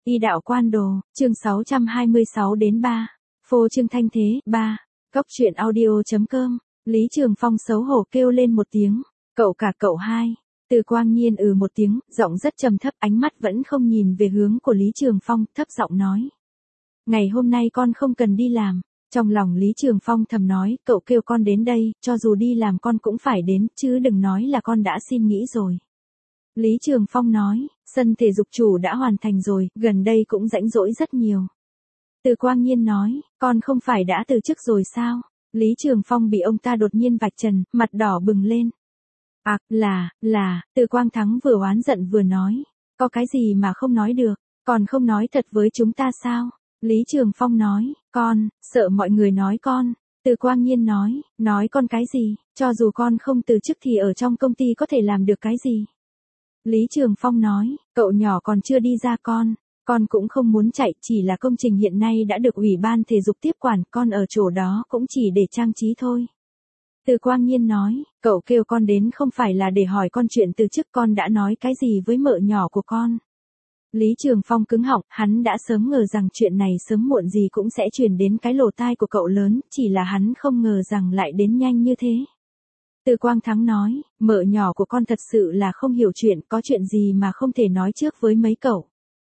Y đạo quan đồ, chương 626 đến 3. Phô trương thanh thế, 3. Góc truyện audio.com. Lý Trường Phong xấu hổ kêu lên một tiếng. Cậu cả cậu hai. Từ Quang Nhiên một tiếng, giọng rất trầm thấp, ánh mắt vẫn không nhìn về hướng của Lý Trường Phong, thấp giọng nói. Ngày hôm nay con không cần đi làm. Trong lòng Lý Trường Phong thầm nói, cậu kêu con đến đây, cho dù đi làm con cũng phải đến, chứ đừng nói là con đã xin nghỉ rồi. Lý Trường Phong nói, sân thể dục chủ đã hoàn thành rồi, gần đây cũng rãnh rỗi rất nhiều. Từ Quang Nhiên nói, con không phải đã từ chức rồi sao? Lý Trường Phong bị ông ta đột nhiên vạch trần, mặt đỏ bừng lên. Là, Từ Quang Thắng vừa oán giận vừa nói, có cái gì mà không nói được, còn không nói thật với chúng ta sao? Lý Trường Phong nói, con, sợ mọi người nói con. Từ Quang Nhiên nói con cái gì, cho dù con không từ chức thì ở trong công ty có thể làm được cái gì? Lý Trường Phong nói, cậu nhỏ còn chưa đi ra con cũng không muốn chạy, chỉ là công trình hiện nay đã được Ủy ban Thể dục tiếp quản, con ở chỗ đó cũng chỉ để trang trí thôi. Từ Quang Nhiên nói, cậu kêu con đến không phải là để hỏi con chuyện từ chức, con đã nói cái gì với mợ nhỏ của con? Lý Trường Phong cứng họng, hắn đã sớm ngờ rằng chuyện này sớm muộn gì cũng sẽ truyền đến cái lỗ tai của cậu lớn, chỉ là hắn không ngờ rằng lại đến nhanh như thế. Từ Quang Thắng nói, mợ nhỏ của con thật sự là không hiểu chuyện, có chuyện gì mà không thể nói trước với mấy cậu.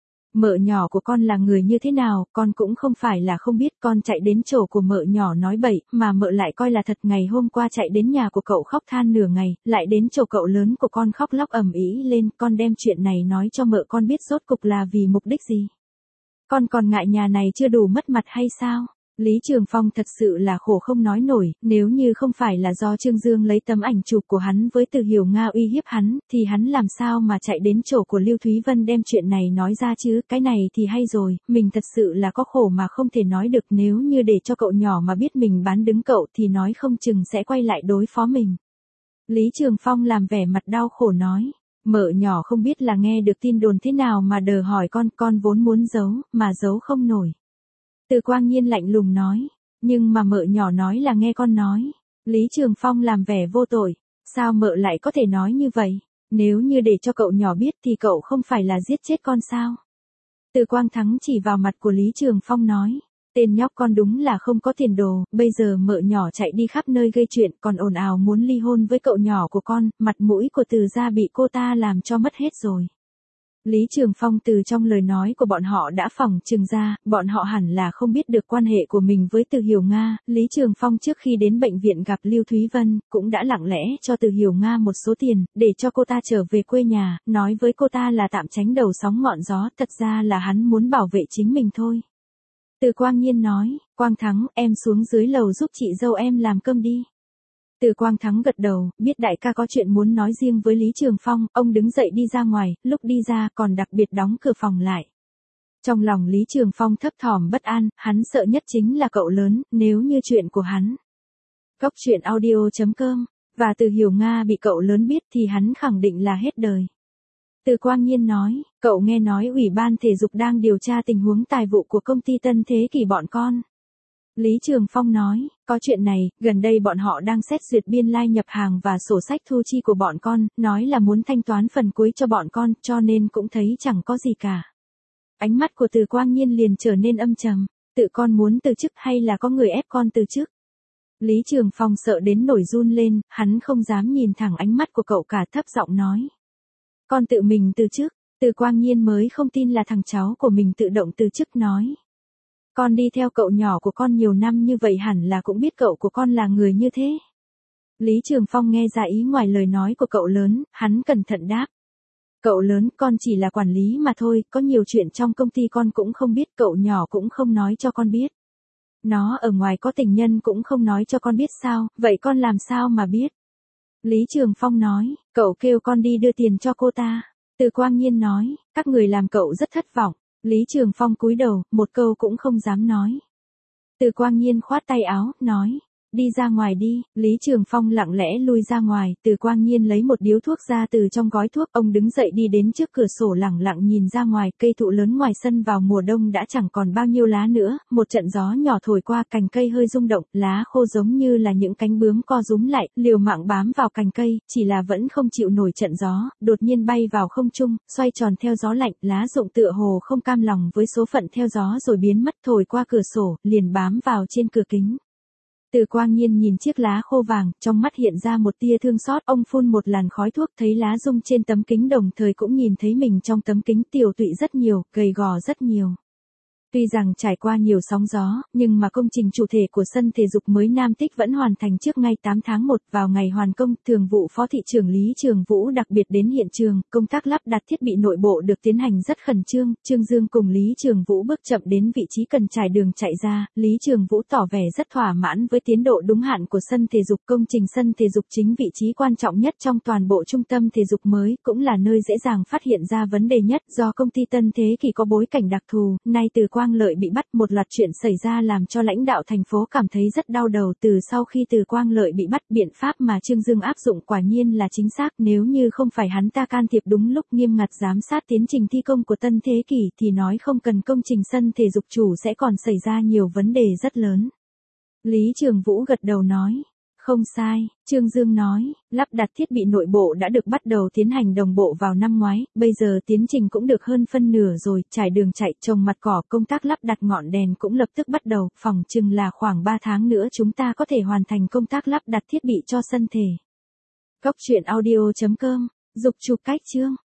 Mợ nhỏ của con là người như thế nào, con cũng không phải là không biết, con chạy đến chỗ của mợ nhỏ nói bậy, mà mợ lại coi là thật. Ngày hôm qua chạy đến nhà của cậu khóc than nửa ngày, lại đến chỗ cậu lớn của con khóc lóc ầm ĩ lên, con đem chuyện này nói cho mợ con biết rốt cục là vì mục đích gì. Con còn ngại nhà này chưa đủ mất mặt hay sao? Lý Trường Phong thật sự là khổ không nói nổi, nếu như không phải là do Trương Dương lấy tấm ảnh chụp của hắn với Từ Hiểu Nga uy hiếp hắn, thì hắn làm sao mà chạy đến chỗ của Lưu Thúy Vân đem chuyện này nói ra chứ, cái này thì hay rồi, mình thật sự là có khổ mà không thể nói được, nếu như để cho cậu nhỏ mà biết mình bán đứng cậu thì nói không chừng sẽ quay lại đối phó mình. Lý Trường Phong làm vẻ mặt đau khổ nói. Mợ nhỏ không biết là nghe được tin đồn thế nào mà đờ hỏi con vốn muốn giấu, mà giấu không nổi. Từ Quang Nhiên lạnh lùng nói, nhưng mà mợ nhỏ nói là nghe con nói. Lý Trường Phong làm vẻ vô tội, sao mợ lại có thể nói như vậy, nếu như để cho cậu nhỏ biết thì cậu không phải là giết chết con sao? Từ Quang Thắng chỉ vào mặt của Lý Trường Phong nói, tên nhóc con đúng là không có tiền đồ, bây giờ mợ nhỏ chạy đi khắp nơi gây chuyện, còn ồn ào muốn ly hôn với cậu nhỏ của con, mặt mũi của Từ gia bị cô ta làm cho mất hết rồi. Lý Trường Phong từ trong lời nói của bọn họ đã phỏng chừng ra, bọn họ hẳn là không biết được quan hệ của mình với Từ Hiểu Nga. Lý Trường Phong trước khi đến bệnh viện gặp Lưu Thúy Vân, cũng đã lặng lẽ cho Từ Hiểu Nga một số tiền, để cho cô ta trở về quê nhà, nói với cô ta là tạm tránh đầu sóng ngọn gió, thật ra là hắn muốn bảo vệ chính mình thôi. Từ Quang Nhiên nói, Quang Thắng, em xuống dưới lầu giúp chị dâu em làm cơm đi. Từ Quang Thắng gật đầu, biết đại ca có chuyện muốn nói riêng với Lý Trường Phong, ông đứng dậy đi ra ngoài, lúc đi ra còn đặc biệt đóng cửa phòng lại. Trong lòng Lý Trường Phong thấp thỏm bất an, hắn sợ nhất chính là cậu lớn, nếu như chuyện của hắn. Góc truyện audio.com, và Từ Hiểu Nga bị cậu lớn biết thì hắn khẳng định là hết đời. Từ Quang Nhiên nói, cậu nghe nói Ủy ban Thể dục đang điều tra tình huống tài vụ của công ty Tân Thế Kỷ bọn con. Lý Trường Phong nói, có chuyện này, gần đây bọn họ đang xét duyệt biên lai nhập hàng và sổ sách thu chi của bọn con, nói là muốn thanh toán phần cuối cho bọn con, cho nên cũng thấy chẳng có gì cả. Ánh mắt của Từ Quang Nhiên liền trở nên âm trầm, tự con muốn từ chức hay là có người ép con từ chức? Lý Trường Phong sợ đến nổi run lên, hắn không dám nhìn thẳng ánh mắt của cậu cả, thấp giọng nói. Con tự mình từ chức. Từ Quang Nhiên mới không tin là thằng cháu của mình tự động từ chức, nói. Con đi theo cậu nhỏ của con nhiều năm như vậy hẳn là cũng biết cậu của con là người như thế. Lý Trường Phong nghe ra ý ngoài lời nói của cậu lớn, hắn cẩn thận đáp. Cậu lớn, con chỉ là quản lý mà thôi, có nhiều chuyện trong công ty con cũng không biết, cậu nhỏ cũng không nói cho con biết. Nó ở ngoài có tình nhân cũng không nói cho con biết sao, vậy con làm sao mà biết? Lý Trường Phong nói, cậu kêu con đi đưa tiền cho cô ta. Từ Quang Nhiên nói, các người làm cậu rất thất vọng. Lý Trường Phong cúi đầu, một câu cũng không dám nói. Từ Quang Nhiên khoát tay áo, nói, đi ra ngoài đi, Lý Trường Phong lặng lẽ lui ra ngoài, Từ Quang Nhiên lấy một điếu thuốc ra từ trong gói thuốc, ông đứng dậy đi đến trước cửa sổ lẳng lặng nhìn ra ngoài, cây thụ lớn ngoài sân vào mùa đông đã chẳng còn bao nhiêu lá nữa, một trận gió nhỏ thổi qua, cành cây hơi rung động, lá khô giống như là những cánh bướm co rúm lại, liều mạng bám vào cành cây, chỉ là vẫn không chịu nổi trận gió, đột nhiên bay vào không trung, xoay tròn theo gió lạnh, lá rụng tựa hồ không cam lòng với số phận theo gió rồi biến mất, thổi qua cửa sổ, liền bám vào trên cửa kính. Từ Quang Nhiên nhìn chiếc lá khô vàng, trong mắt hiện ra một tia thương xót, ông phun một làn khói thuốc, thấy lá rung trên tấm kính đồng thời cũng nhìn thấy mình trong tấm kính, tiểu tụy rất nhiều, gầy gò rất nhiều. Tuy rằng trải qua nhiều sóng gió, nhưng mà công trình chủ thể của sân thể dục mới Nam Tích vẫn hoàn thành trước ngày 8 tháng 1, vào ngày hoàn công, Thường vụ Phó thị trưởng Lý Trường Vũ đặc biệt đến hiện trường, công tác lắp đặt thiết bị nội bộ được tiến hành rất khẩn trương, Trương Dương cùng Lý Trường Vũ bước chậm đến vị trí cần trải đường chạy ra, Lý Trường Vũ tỏ vẻ rất thỏa mãn với tiến độ đúng hạn của sân thể dục, công trình sân thể dục chính vị trí quan trọng nhất trong toàn bộ trung tâm thể dục mới, cũng là nơi dễ dàng phát hiện ra vấn đề nhất, do công ty Tân Thế Kỷ có bối cảnh đặc thù, nay Từ Quang Lợi bị bắt, một loạt chuyện xảy ra làm cho lãnh đạo thành phố cảm thấy rất đau đầu. Từ sau khi Từ Quang Lợi bị bắt, biện pháp mà Trương Dương áp dụng quả nhiên là chính xác, nếu như không phải hắn ta can thiệp đúng lúc, nghiêm ngặt giám sát tiến trình thi công của Tân Thế Kỷ thì nói không cần công trình sân thể dục chủ sẽ còn xảy ra nhiều vấn đề rất lớn. Lý Trường Vũ gật đầu nói. Không sai, Trương Dương nói, lắp đặt thiết bị nội bộ đã được bắt đầu tiến hành đồng bộ vào năm ngoái, bây giờ tiến trình cũng được hơn phân nửa rồi, trải đường chạy, trồng mặt cỏ, công tác lắp đặt ngọn đèn cũng lập tức bắt đầu, phỏng chừng là khoảng 3 tháng nữa chúng ta có thể hoàn thành công tác lắp đặt thiết bị cho sân thể. Cốc truyện audio.com, dục chụp cách chương.